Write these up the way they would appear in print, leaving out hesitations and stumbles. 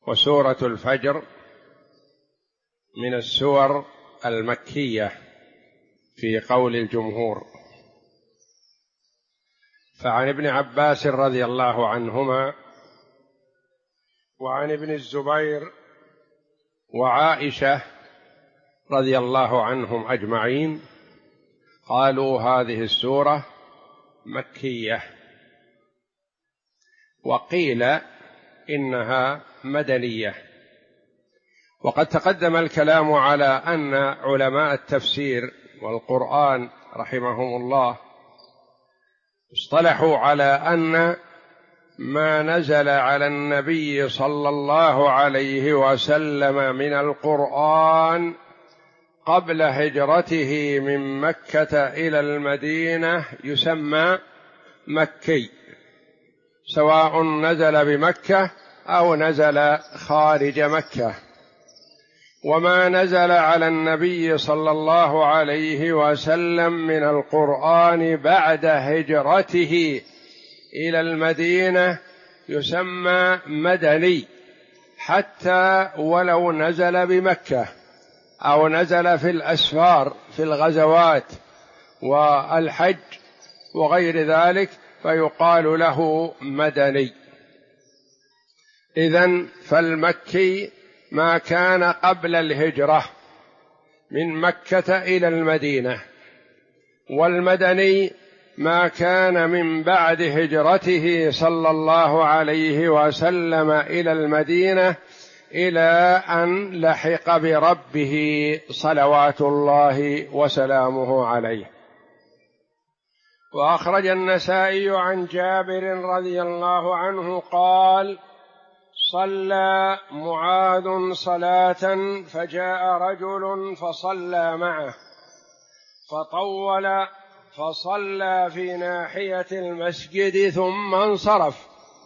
وسورة الفجر من السور المكية في قول الجمهور. فعن ابن عباس رضي الله عنهما وعن ابن الزبير وعائشة رضي الله عنهم أجمعين قالوا هذه السورة مكية، وقيل إنها مدنية. وقد تقدم الكلام على أن علماء التفسير والقرآن رحمهم الله اصطلحوا على أن ما نزل على النبي صلى الله عليه وسلم من القرآن قبل هجرته من مكة إلى المدينة يسمى مكي، سواء نزل بمكة أو نزل خارج مكة. وما نزل على النبي صلى الله عليه وسلم من القرآن بعد هجرته إلى المدينة يسمى مدني، حتى ولو نزل بمكة أو نزل في الأسفار في الغزوات والحج وغير ذلك فيقال له مدني. إذن فالمكي ما كان قبل الهجرة من مكة إلى المدينة، والمدني ما كان من بعد هجرته صلى الله عليه وسلم إلى المدينة إلى أن لحق بربه صلوات الله وسلامه عليه. وأخرج النسائي عن جابر رضي الله عنه قال: صلى معاذ صلاة فجاء رجل فصلى معه فطول فصلى في ناحية المسجد ثم انصرف،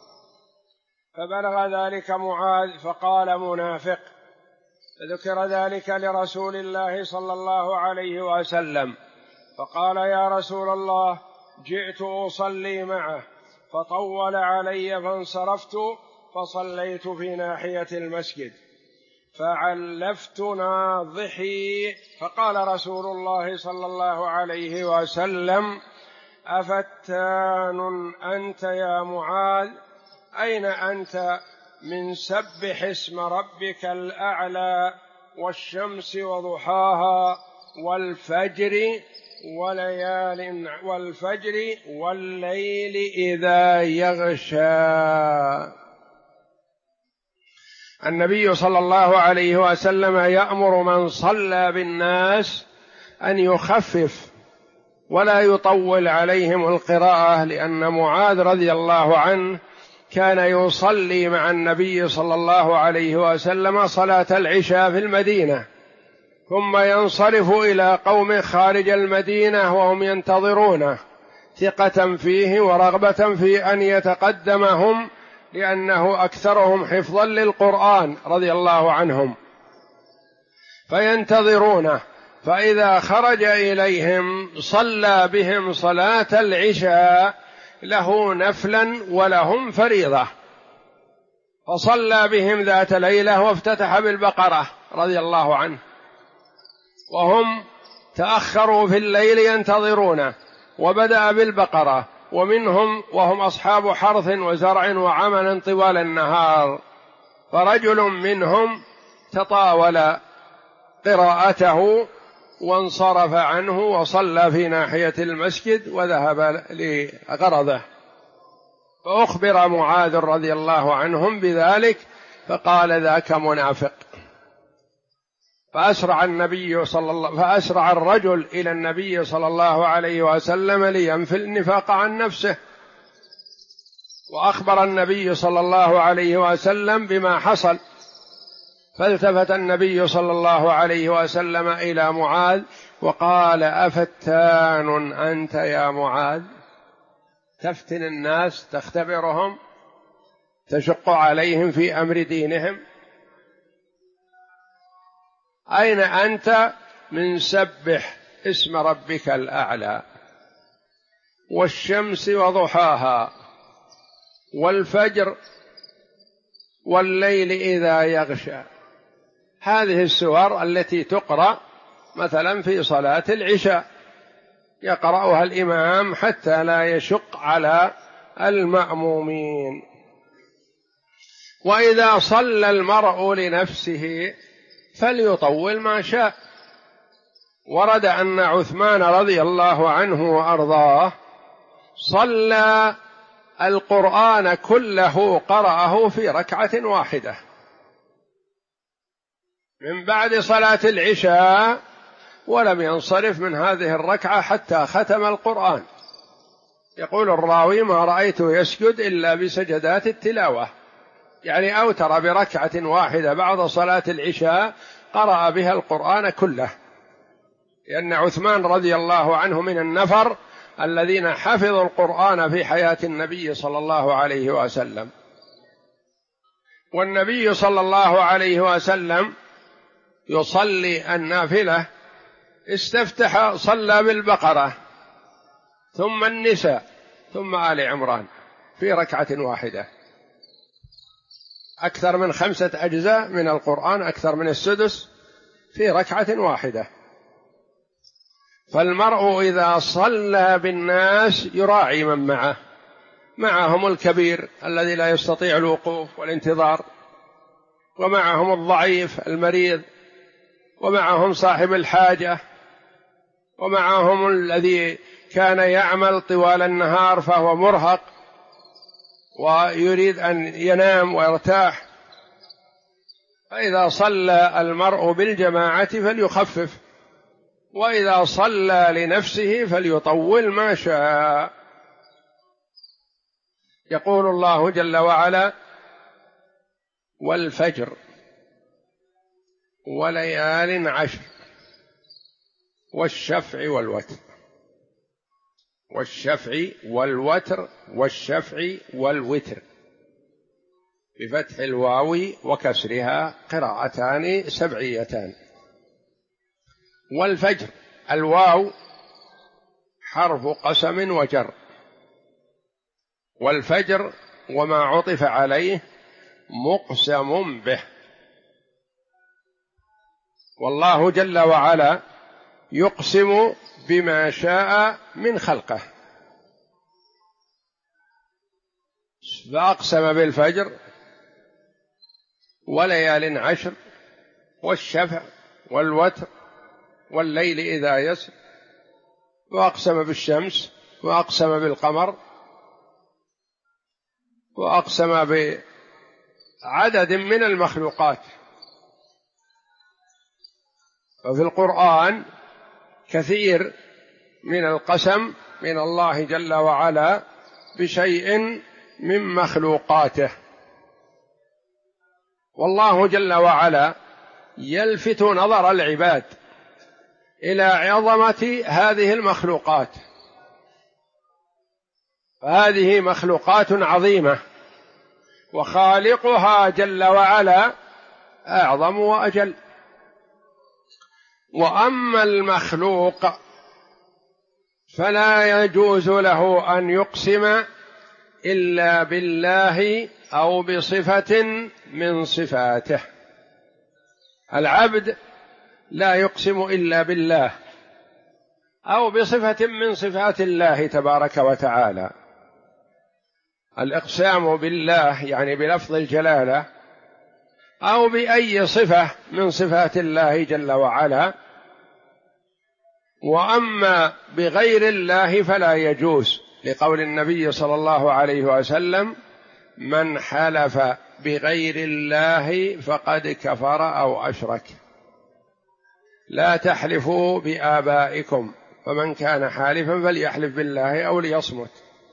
فبلغ ذلك معاذ فقال: منافق. فذكر ذلك لرسول الله صلى الله عليه وسلم فقال: يا رسول الله، جئت أصلي معه فطول علي فانصرفت فصليت في ناحية المسجد فعلفت ناضحي. فقال رسول الله صلى الله عليه وسلم: أفتان أنت يا معاذ؟ أين أنت من سبح اسم ربك الأعلى والشمس وضحاها والفجر والليل إذا يغشى. النبي صلى الله عليه وسلم يأمر من صلى بالناس أن يخفف ولا يطول عليهم القراءة، لأن معاذ رضي الله عنه كان يصلي مع النبي صلى الله عليه وسلم صلاة العشاء في المدينة، ثم ينصرف إلى قوم خارج المدينة وهم ينتظرونه ثقة فيه ورغبة في أن يتقدمهم، لأنه أكثرهم حفظا للقرآن رضي الله عنهم، فينتظرونه. فإذا خرج إليهم صلى بهم صلاة العشاء، له نفلا ولهم فريضة. فصلى بهم ذات ليلة وافتتح بالبقرة رضي الله عنه، وهم تأخروا في الليل ينتظرونه، وبدأ بالبقرة، ومنهم وهم أصحاب حرث وزرع وعمل طوال النهار، فرجل منهم تطاول قراءته وانصرف عنه وصلى في ناحية المسجد وذهب لغرضه، فأخبر معاذ رضي الله عنهم بذلك فقال: ذاك منافق. فأسرع الرجل إلى النبي صلى الله عليه وسلم لينفي النفاق عن نفسه، وأخبر النبي صلى الله عليه وسلم بما حصل. فالتفت النبي صلى الله عليه وسلم إلى معاذ وقال: أفتان أنت يا معاذ؟ تفتن الناس، تختبرهم، تشق عليهم في أمر دينهم. أين أنت من سبح اسم ربك الأعلى والشمس وضحاها والفجر والليل إذا يغشى. هذه السور التي تقرأ مثلا في صلاة العشاء، يقرأها الإمام حتى لا يشق على المأمومين. وإذا صلى المرء لنفسه فليطول ما شاء. ورد أن عثمان رضي الله عنه وأرضاه صلى القرآن كله، قرأه في ركعة واحدة من بعد صلاة العشاء، ولم ينصرف من هذه الركعة حتى ختم القرآن. يقول الراوي: ما رأيته يسجد إلا بسجدات التلاوة، يعني أوتر بركعة واحدة بعد صلاة العشاء قرأ بها القرآن كله، لأن عثمان رضي الله عنه من النفر الذين حفظوا القرآن في حياة النبي صلى الله عليه وسلم. والنبي صلى الله عليه وسلم يصلي النافلة استفتح صلى بالبقرة ثم النساء ثم آل عمران في ركعة واحدة، أكثر من 5 أجزاء من القرآن، أكثر من السدس في ركعة واحدة. فالمرء إذا صلى بالناس يراعي من معه، معهم الكبير الذي لا يستطيع الوقوف والانتظار، ومعهم الضعيف المريض، ومعهم صاحب الحاجة، ومعهم الذي كان يعمل طوال النهار فهو مرهق ويريد أن ينام ويرتاح. فإذا صلى المرء بالجماعة فليخفف، وإذا صلى لنفسه فليطول ما شاء. يقول الله جل وعلا: والفجر وليال عشر والشفع والوتر. والشفع والوتر، والشفع والوتر بفتح الواو وكسرها، قراءتان سبعيتان. والفجر، الواو حرف قسم وجر، والفجر وما عطف عليه مقسم به. والله جل وعلا يقسم بما شاء من خلقه، فأقسم بالفجر وليال عشر والشفع والوتر والليل إذا يسر، وأقسم بالشمس، وأقسم بالقمر، وأقسم بعدد من المخلوقات. وفي القرآن كثير من القسم من الله جل وعلا بشيء من مخلوقاته. والله جل وعلا يلفت نظر العباد إلى عظمة هذه المخلوقات، فهذه مخلوقات عظيمة، وخالقها جل وعلا أعظم وأجل. وأما المخلوق فلا يجوز له أن يقسم إلا بالله أو بصفة من صفاته. العبد لا يقسم إلا بالله أو بصفة من صفات الله تبارك وتعالى. الإقسام بالله يعني بلفظ الجلالة أو بأي صفة من صفات الله جل وعلا. وأما بغير الله فلا يجوز، لقول النبي صلى الله عليه وسلم: من حلف بغير الله فقد كفر أو أشرك. لا تحلفوا بآبائكم، فمن كان حالفا فليحلف بالله أو ليصمت.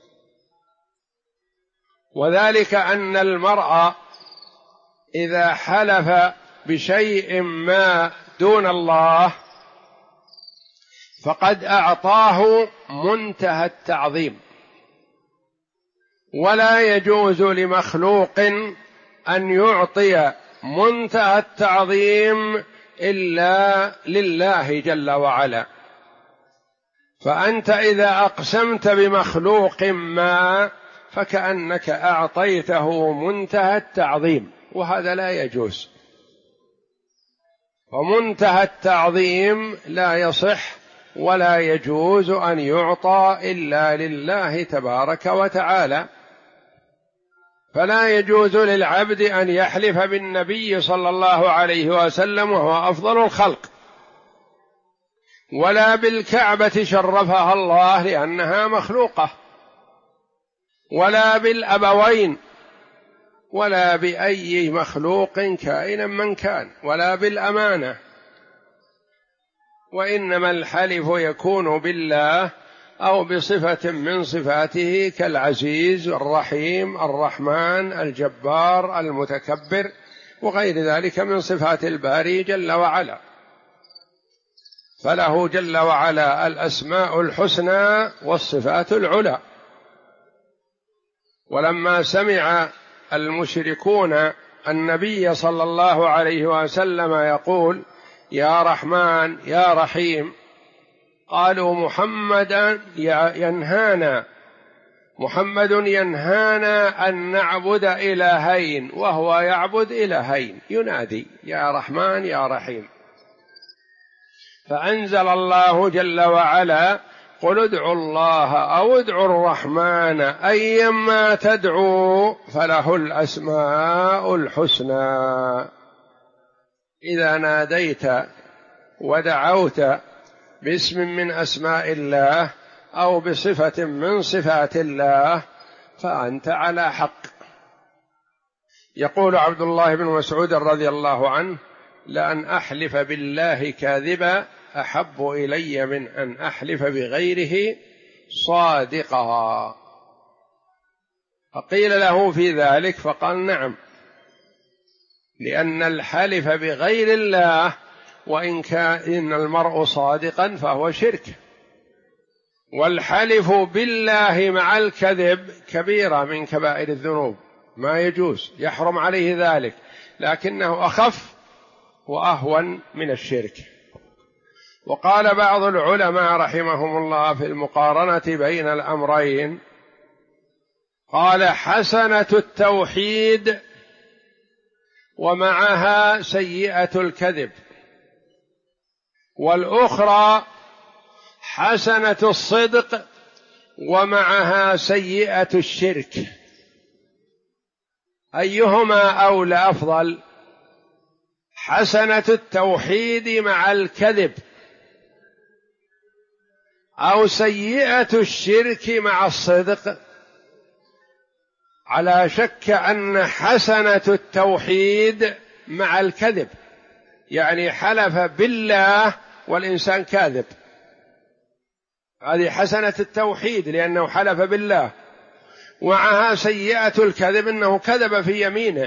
وذلك أن المرء إذا حلف بشيء ما دون الله فقد أعطاه منتهى التعظيم، ولا يجوز لمخلوق أن يعطي منتهى التعظيم إلا لله جل وعلا. فأنت إذا أقسمت بمخلوق ما فكأنك أعطيته منتهى التعظيم، وهذا لا يجوز. ومنتهى التعظيم لا يصح ولا يجوز أن يعطى إلا لله تبارك وتعالى. فلا يجوز للعبد أن يحلف بالنبي صلى الله عليه وسلم وهو أفضل الخلق، ولا بالكعبة شرفها الله لأنها مخلوقة، ولا بالأبوين، ولا بأي مخلوق كائنا من كان، ولا بالأمانة. وإنما الحلف يكون بالله أو بصفة من صفاته كالعزيز الرحيم الرحمن الجبار المتكبر وغير ذلك من صفات الباري جل وعلا. فله جل وعلا الأسماء الحسنى والصفات العلى. ولما سمع المشركون النبي صلى الله عليه وسلم يقول يا رحمن يا رحيم، قالوا محمد ينهانا أن نعبد إلهين وهو يعبد إلهين، ينادي يا رحمن يا رحيم. فأنزل الله جل وعلا قل ادعوا الله أو ادعوا الرحمن أيما تدعوا فله الأسماء الحسنى. إذا ناديت ودعوت باسم من أسماء الله أو بصفة من صفات الله فأنت على حق. يقول عبد الله بن مسعود رضي الله عنه لأن أحلف بالله كاذبا أحب إلي من أن أحلف بغيره صادقا. فقيل له في ذلك فقال نعم، لأن الحلف بغير الله وإن كان المرء صادقا فهو شرك، والحلف بالله مع الكذب كبيرة من كبائر الذنوب ما يجوز، يحرم عليه ذلك، لكنه أخف وأهون من الشرك. وقال بعض العلماء رحمهم الله في المقارنة بين الأمرين، قال حسنة التوحيد ومعها سيئة الكذب، والأخرى حسنة الصدق ومعها سيئة الشرك، أيهما أولى أفضل؟ حسنة التوحيد مع الكذب أو سيئة الشرك مع الصدق؟ على شك أن حسنة التوحيد مع الكذب، يعني حلف بالله والإنسان كاذب، هذه حسنة التوحيد لأنه حلف بالله، ومعها سيئة الكذب أنه كذب في يمينه.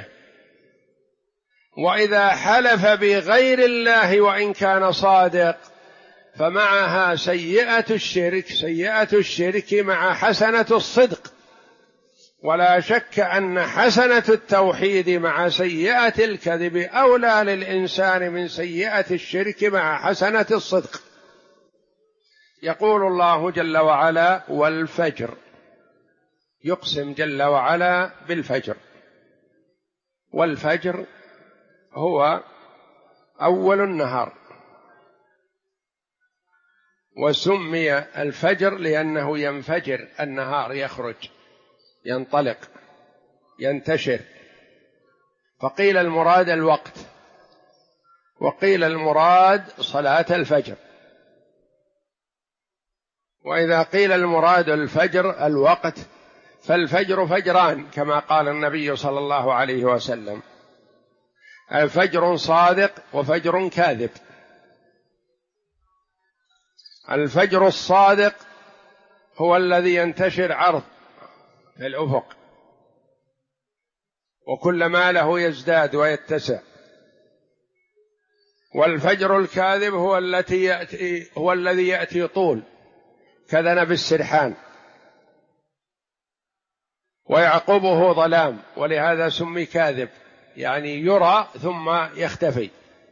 وإذا حلف بغير الله وإن كان صادق فمعها سيئة الشرك مع حسنة الصدق. ولا شك أن حسنة التوحيد مع سيئة الكذب أولى للإنسان من سيئة الشرك مع حسنة الصدق. يقول الله جل وعلا والفجر، يقسم جل وعلا بالفجر، والفجر هو أول النهار، وسمي الفجر لأنه ينفجر النهار، يخرج ينطلق ينتشر، فقيل المراد الوقت، وقيل المراد صلاة الفجر. وإذا قيل المراد الفجر الوقت فالفجر فجران كما قال النبي صلى الله عليه وسلم، الفجر صادق وفجر كاذب. الفجر الصادق هو الذي ينتشر عرض في الأفق وكلما له يزداد ويتسع، والفجر الكاذب هو الذي يأتي طول كذنب السرحان ويعقبه ظلام، ولهذا سمي كاذب، يعني يرى ثم يختفي.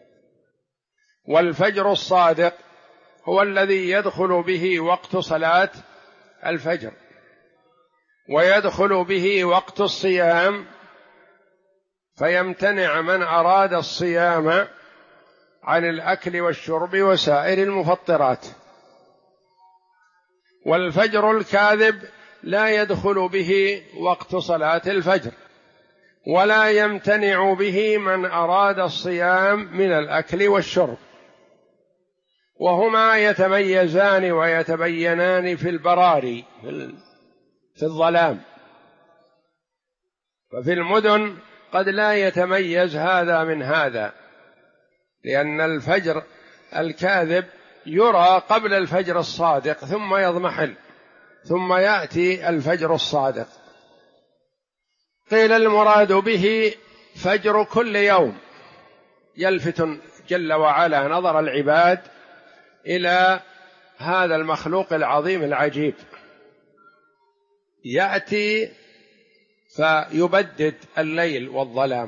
والفجر الصادق هو الذي يدخل به وقت صلاة الفجر، ويدخل به وقت الصيام فيمتنع من أراد الصيام عن الأكل والشرب وسائر المفطرات. والفجر الكاذب لا يدخل به وقت صلاة الفجر، ولا يمتنع به من أراد الصيام من الأكل والشرب، وهما يتميزان ويتبينان في البراري في الظلام. ففي المدن قد لا يتميز هذا من هذا، لأن الفجر الكاذب يرى قبل الفجر الصادق ثم يضمحل، ثم يأتي الفجر الصادق. قيل المراد به فجر كل يوم، يلفت جل وعلا نظر العباد إلى هذا المخلوق العظيم العجيب، يأتي فيبدد الليل والظلام،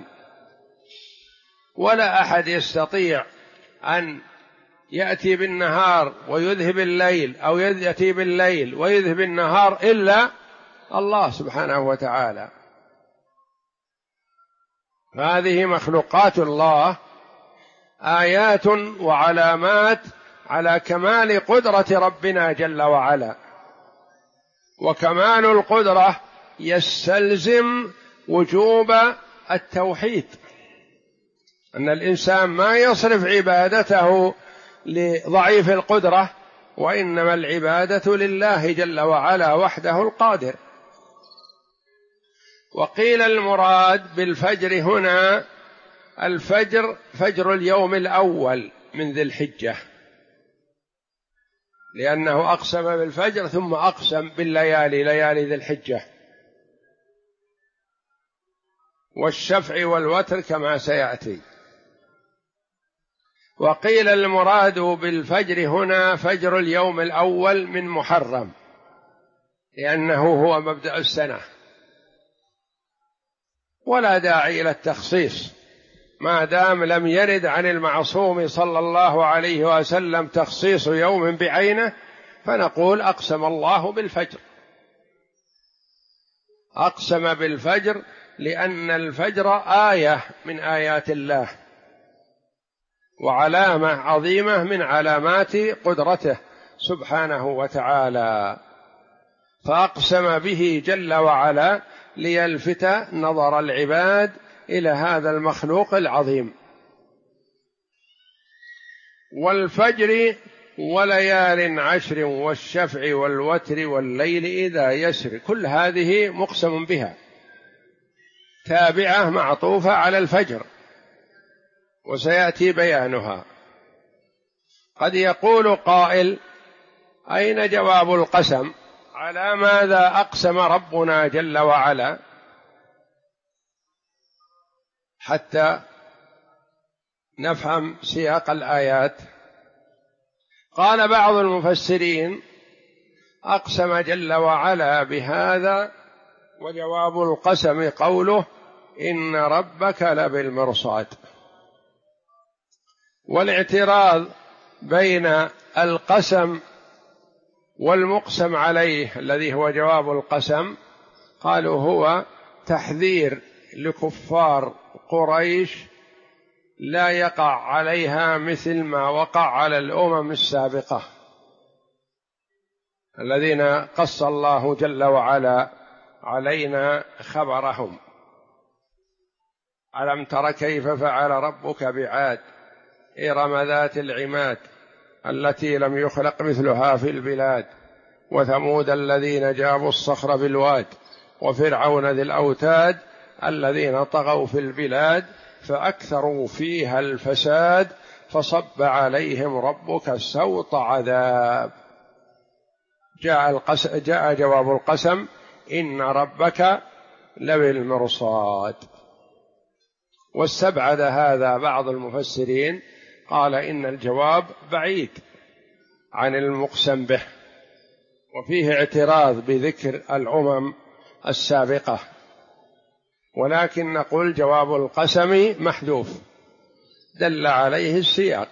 ولا أحد يستطيع أن يأتي بالنهار ويذهب الليل، أو يأتي بالليل ويذهب النهار، إلا الله سبحانه وتعالى. هذه مخلوقات الله آيات وعلامات على كمال قدرة ربنا جل وعلا. وكمال القدرة يستلزم وجوب التوحيد، أن الإنسان ما يصرف عبادته لضعيف القدرة، وإنما العبادة لله جل وعلا وحده القادر. وقيل المراد بالفجر هنا الفجر فجر اليوم الأول من ذي الحجة، لأنه أقسم بالفجر ثم أقسم بالليالي، ليالي ذي الحجة، والشفع والوتر كما سيأتي. وقيل المراد بالفجر هنا فجر اليوم الأول من محرم، لأنه هو مبدأ السنة، ولا داعي إلى التخصيص ما دام لم يرد عن المعصوم صلى الله عليه وسلم تخصيص يوم بعينه، فنقول أقسم الله بالفجر. أقسم بالفجر لأن الفجر آية من آيات الله، وعلامة عظيمة من علامات قدرته سبحانه وتعالى، فأقسم به جل وعلا ليلفت نظر العباد إلى هذا المخلوق العظيم. والفجر وليال عشر والشفع والوتر والليل إذا يسر، كل هذه مقسم بها، تابعة معطوفة على الفجر، وسيأتي بيانها. قد يقول قائل: أين جواب القسم؟ على ماذا أقسم ربنا جل وعلا؟ حتى نفهم سياق الآيات. قال بعض المفسرين: أقسم جل وعلا بهذا، وجواب القسم قوله: إن ربك لبالمرصاد. والاعتراض بين القسم والمقسم عليه الذي هو جواب القسم، قالوا هو تحذير لكفار قريش لا يقع عليها مثل ما وقع على الأمم السابقة الذين قص الله جل وعلا علينا خبرهم. ألم تر كيف فعل ربك بعاد إرم ذات العماد التي لم يخلق مثلها في البلاد، وثمود الذين جابوا الصخر بالواد، وفرعون ذي الأوتاد الذين طغوا في البلاد فأكثروا فيها الفساد فصب عليهم ربك سوط عذاب. جاء جواب القسم: إن ربك لبالمرصاد. واستبعد هذا بعض المفسرين، قال إن الجواب بعيد عن المقسم به، وفيه اعتراض بذكر الأمم السابقة، ولكن نقول جواب القسم محذوف، دل عليه السياق،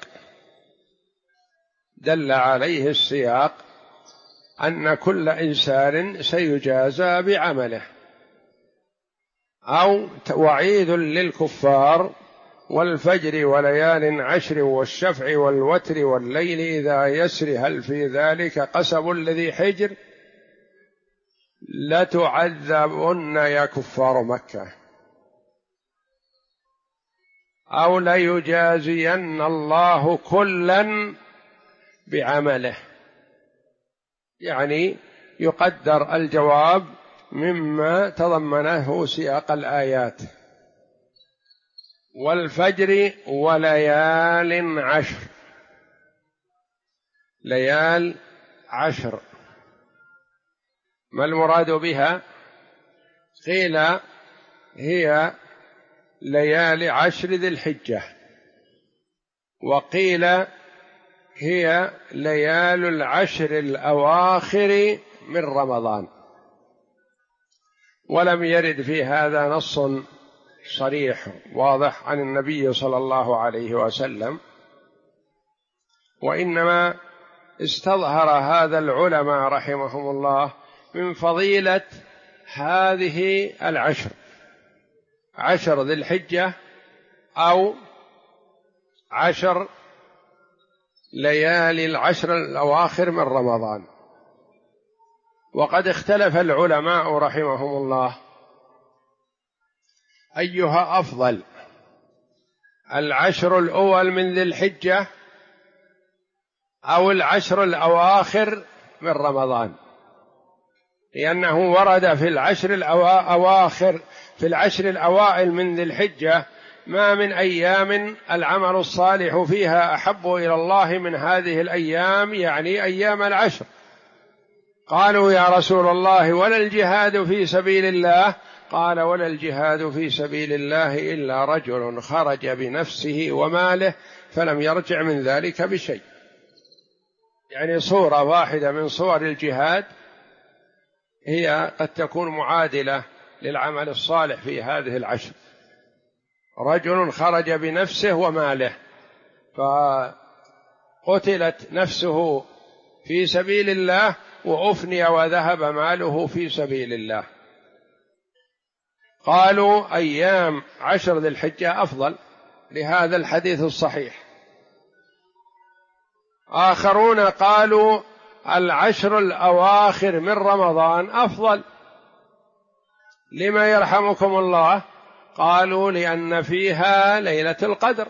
دل عليه السياق أن كل إنسان سيجازى بعمله. أو وعيد للكفار: والفجر وليال عشر والشفع والوتر والليل إذا يسر هل في ذلك قسم الذي حجر لتعذبن يا كفار مكة أو ليجازين الله كلا بعمله. يعني يقدر الجواب مما تضمنه سياق الآيات. والفجر وليال عشر، ليال عشر ما المراد بها؟ قيل هي ليالي عشر ذي الحجة، وقيل هي ليال العشر الأواخر من رمضان، ولم يرد في هذا نص صريح واضح عن النبي صلى الله عليه وسلم، وإنما استظهر هذا العلماء رحمهم الله من فضيلة هذه العشر، عشر ذي الحجة أو عشر ليالي العشر الأواخر من رمضان. وقد اختلف العلماء رحمهم الله أيها أفضل، العشر الأول من ذي الحجة أو العشر الأواخر من رمضان، لأنه ورد في العشر الأواخر في العشر الأوائل من ذي الحجة ما من أيام العمل الصالح فيها أحب إلى الله من هذه الأيام، يعني أيام العشر. قالوا يا رسول الله ولا الجهاد في سبيل الله؟ قال ولا الجهاد في سبيل الله إلا رجل خرج بنفسه وماله فلم يرجع من ذلك بشيء. يعني صورة واحدة من صور الجهاد هي قد تكون معادلة للعمل الصالح في هذه العشر، رجل خرج بنفسه وماله فقتلت نفسه في سبيل الله وأفني وذهب ماله في سبيل الله. قالوا أيام عشر ذي الحجة أفضل لهذا الحديث الصحيح. آخرون قالوا العشر الأواخر من رمضان أفضل. لما يرحمكم الله؟ قالوا لأن فيها ليلة القدر،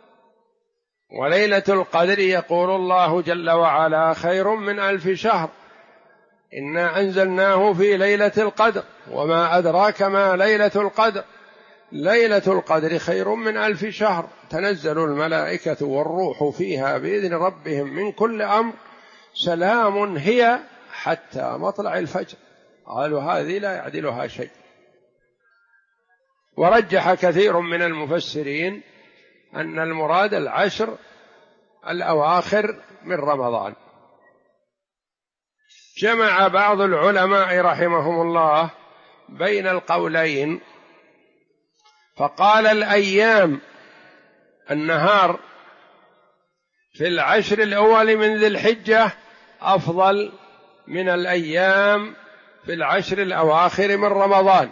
وليلة القدر يقول الله جل وعلا خير من 1000 شهر، إنا أنزلناه في ليلة القدر وما أدراك ما ليلة القدر، ليلة القدر خير من 1000 شهر، تنزل الملائكة والروح فيها بإذن ربهم من كل أمر، سلام هي حتى مطلع الفجر. قالوا هذه لا يعدلها شيء. ورجح كثير من المفسرين أن المراد العشر الأواخر من رمضان. جمع بعض العلماء رحمهم الله بين القولين فقال الأيام النهار في العشر الأول من ذي الحجة أفضل من الأيام في العشر الأواخر من رمضان،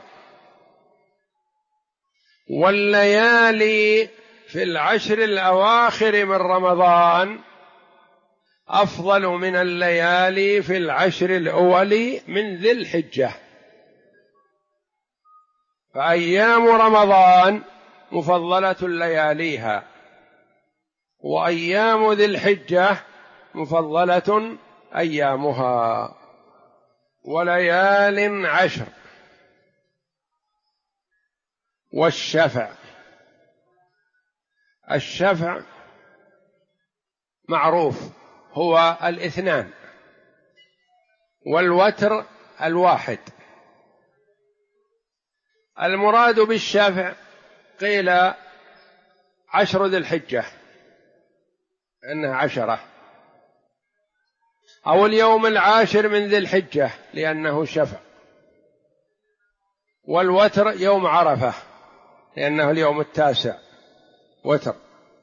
والليالي في العشر الأواخر من رمضان أفضل من الليالي في العشر الأول من ذي الحجة. فأيام رمضان مفضلة لياليها، وأيام ذي الحجة مفضلة أيامها. وليال عشر. والشفع، الشفع معروف هو 2، والوتر 1. المراد بالشفع قيل 10 ذي الحجة إنها 10، أو اليوم 10 من ذي الحجة لأنه شفع، والوتر يوم عرفة لأنه اليوم 9 وتر.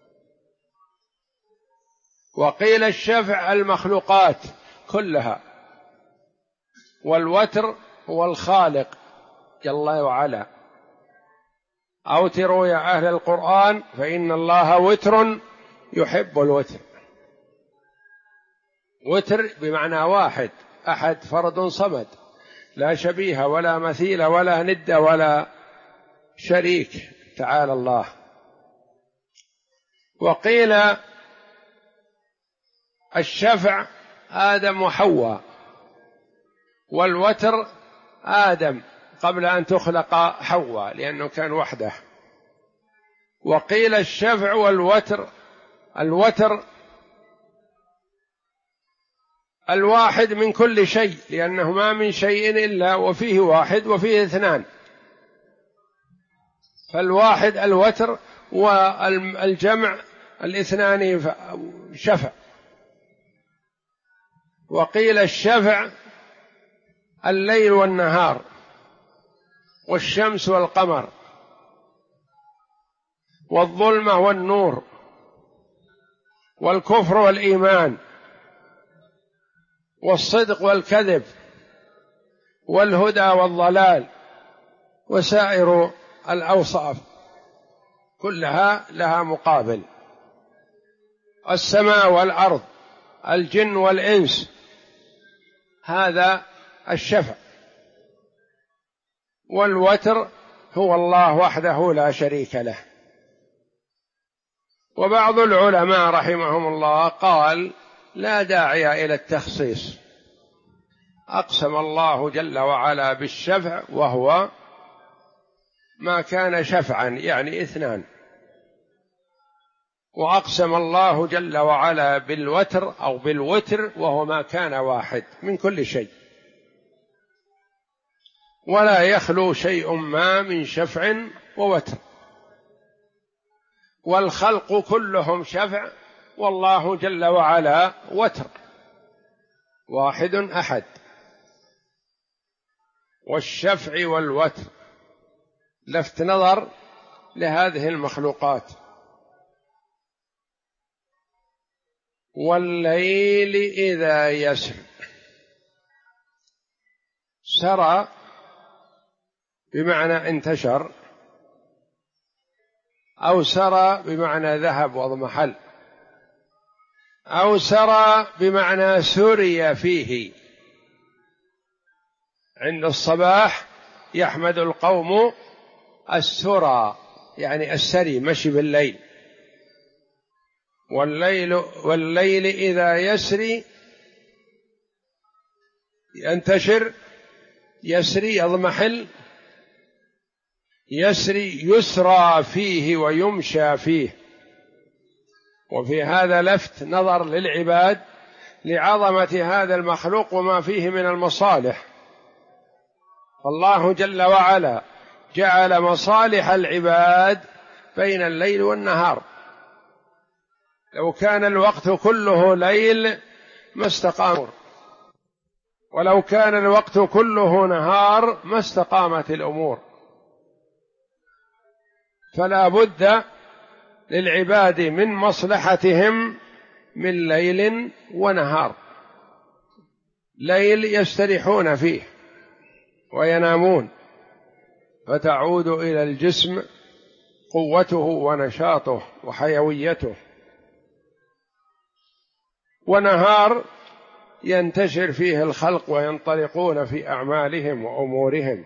وقيل الشفع المخلوقات كلها، والوتر هو الخالق جل وعلا أوتروا يا أهل القرآن فإن الله وتر يحب الوتر. وتر بمعنى واحد، أحد، فرد صمد، لا شبيه ولا مثيل ولا ند ولا شريك، تعالى الله. وقيل الشفع آدم وحواء، والوتر آدم قبل أن تخلق حواء لأنه كان وحده. وقيل الشفع والوتر، الوتر الواحد من كل شيء، لأنه ما من شيء إلا وفيه واحد وفيه اثنان، فالواحد الوتر والجمع الاثنان شفع. وقيل الشفع الليل والنهار والشمس والقمر والظلمة والنور والكفر والإيمان والصدق والكذب والهدى والضلال وسائر الأوصاف كلها لها مقابل. السماء والأرض، الجن والإنس، هذا الشفع. والوتر هو الله وحده لا شريك له. وبعض العلماء رحمهم الله قال لا داعي إلى التخصيص، أقسم الله جل وعلا بالشفع وهو ما كان شفعا يعني اثنان، وأقسم الله جل وعلا بالوتر أو بالوتر وهو ما كان واحد من كل شيء، ولا يخلو شيء ما من شفع ووتر، والخلق كلهم شفع، والله جل وعلا وتر واحد أحد. والشفع والوتر لفت نظر لهذه المخلوقات. والليل إذا يسر، سرى بمعنى انتشر، أو سرى بمعنى ذهب واضمحل، أو سرى بمعنى سري فيه. عند الصباح يحمد القوم السرى يعني السري، مشي بالليل. والليل إذا يسري، ينتشر، يسري يضمحل، يسري يسرى فيه ويمشى فيه. وفي هذا لفت نظر للعباد لعظمة هذا المخلوق وما فيه من المصالح. الله جل وعلا جعل مصالح العباد بين الليل والنهار. لو كان الوقت كله ليل ما استقام، ولو كان الوقت كله نهار ما استقامت الأمور. فلا بد للعباد من مصلحتهم من ليل ونهار. ليل يستريحون فيه وينامون، فتعود إلى الجسم قوته ونشاطه وحيويته، ونهار ينتشر فيه الخلق وينطلقون في أعمالهم وأمورهم.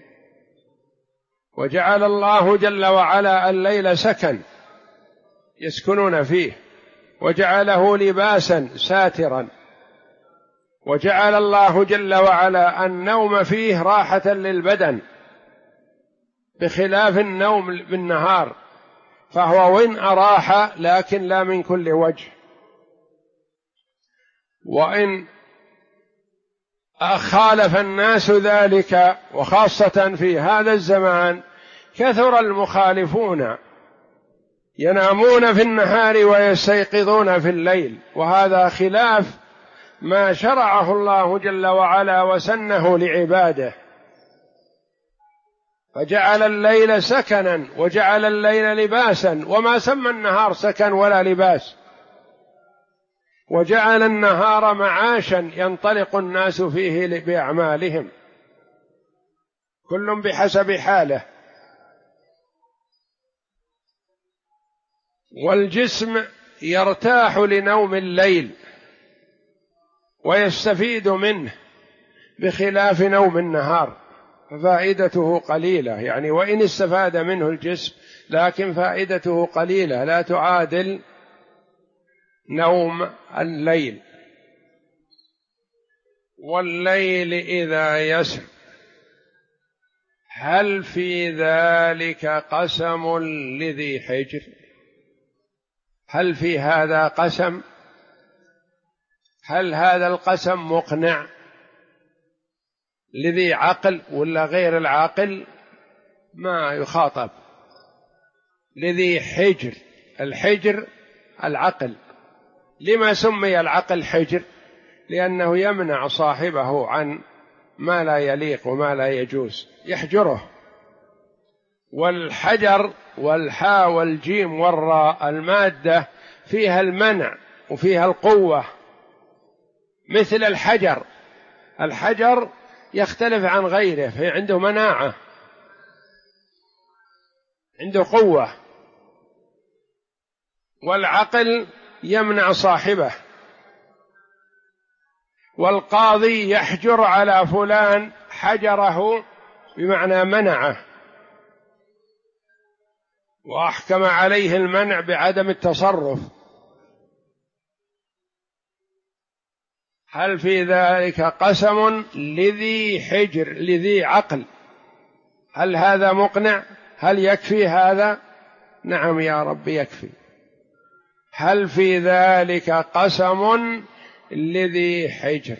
وجعل الله جل وعلا الليل سكن يسكنون فيه، وجعله لباسا ساترا، وجعل الله جل وعلا النوم فيه راحة للبدن بخلاف النوم بالنهار، فهو وإن أراح لكن لا من كل وجه. وإن خالف الناس ذلك، وخاصة في هذا الزمان كثر المخالفون ينامون في النهار ويستيقظون في الليل، وهذا خلاف ما شرعه الله جل وعلا وسنه لعباده. فجعل الليل سكنا وجعل الليل لباسا، وما سمى النهار سكن ولا لباس، وجعل النهار معاشا ينطلق الناس فيه بأعمالهم كل بحسب حاله. والجسم يرتاح لنوم الليل ويستفيد منه بخلاف نوم النهار، ففائدته قليلة، يعني وإن استفاد منه الجسم لكن فائدته قليلة لا تعادل نوم الليل. والليل إذا يسر هل في ذلك قسم لذي حجر؟ هل في هذا قسم؟ هل هذا القسم مقنع لذي عقل ولا غير العاقل؟ ما يخاطب. لذي حجر، الحجر العقل. لما سمي العقل حجر؟ لأنه يمنع صاحبه عن ما لا يليق وما لا يجوز، يحجره. والحجر والحاء والجيم والراء المادة فيها المنع وفيها القوة، مثل الحجر. الحجر يختلف عن غيره، في عنده مناعة، عنده قوة. والعقل يمنع صاحبه. والقاضي يحجر على فلان، حجره بمعنى منعه، وأحكم عليه المنع بعدم التصرف. هل في ذلك قسم لذي حجر، لذي عقل؟ هل هذا مقنع؟ هل يكفي هذا؟ نعم يا رب يكفي. هل في ذلك قسم لذي حجر؟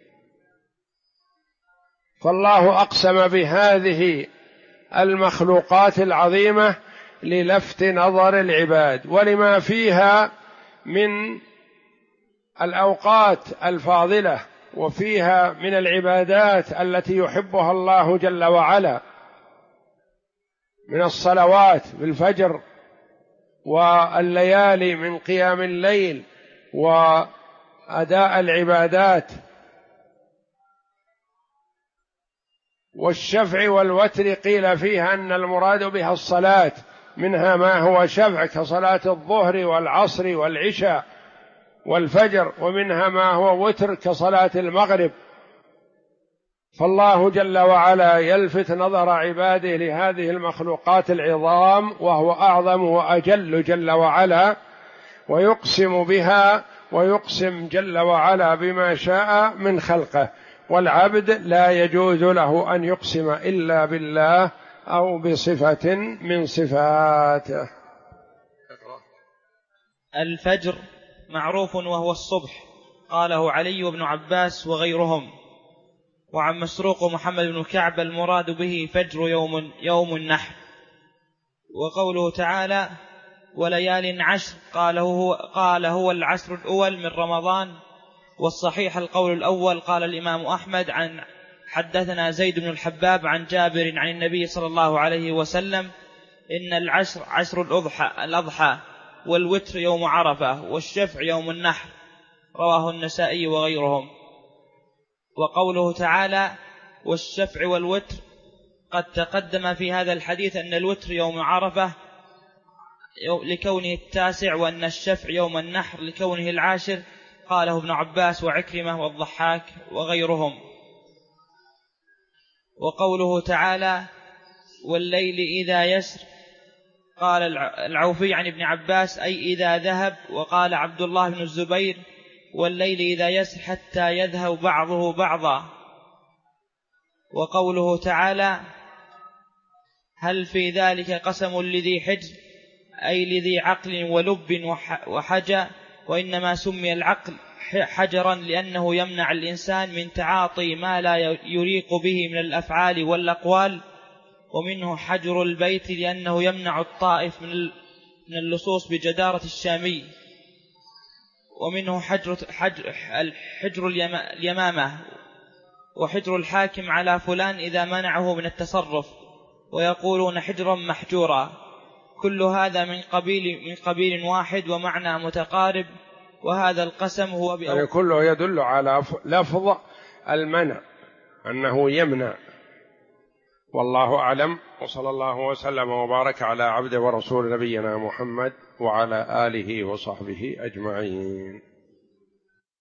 فالله أقسم بهذه المخلوقات العظيمة للفت نظر العباد ولما فيها من الأوقات الفاضلة، وفيها من العبادات التي يحبها الله جل وعلا، من الصلوات بالفجر والليالي من قيام الليل وأداء العبادات. والشفع والوتر قيل فيها أن المراد بها الصلاة، منها ما هو شفع كصلاة الظهر والعصر والعشاء والفجر، ومنها ما هو وتر كصلاة المغرب. فالله جل وعلا يلفت نظر عباده لهذه المخلوقات العظام، وهو أعظم وأجل جل وعلا، ويقسم بها، ويقسم جل وعلا بما شاء من خلقه. والعبد لا يجوز له أن يقسم إلا بالله أو بصفة من صفاته. الفجر معروف وهو الصبح، قاله علي وابن عباس وغيرهم. وعن مسروق محمد بن كعب المراد به فجر يوم النحر. وقوله تعالى وليال عشر قال هو العشر الأول من رمضان. والصحيح القول الأول. قال الإمام أحمد عن حدثنا زيد بن الحباب عن جابر عن النبي صلى الله عليه وسلم إن العشر عشر الأضحى، والوتر يوم عرفة، والشفع يوم النحر. رواه النسائي وغيرهم. وقوله تعالى والشفع والوتر، قد تقدم في هذا الحديث أن الوتر يوم عرفة لكونه التاسع، وأن الشفع يوم النحر لكونه العاشر. قاله ابن عباس وعكرمة والضحاك وغيرهم. وقوله تعالى والليل إذا يسر، قال العوفي عن ابن عباس أي إذا ذهب. وقال عبد الله بن الزبير والليل إذا يسر حتى يذهب بعضه بعضا. وقوله تعالى هل في ذلك قسم لذي حجر، أي لذي عقل ولب وحجى. وإنما سمي العقل حجرا لأنه يمنع الإنسان من تعاطي ما لا يريق به من الأفعال والأقوال. ومنه حجر البيت لأنه يمنع الطائف من اللصوص بجدارة الشامي. ومنه حجر اليمامة، وحجر الحاكم على فلان إذا منعه من التصرف، ويقولون حجرا محجورا. كل هذا من قبيل واحد ومعنى متقارب. وهذا القسم هو يعني كله يدل على لفظ المنع، أنه يمنع. والله أعلم، وصلى الله وسلم وبارك على عبد ورسول نبينا محمد وعلى آله وصحبه أجمعين.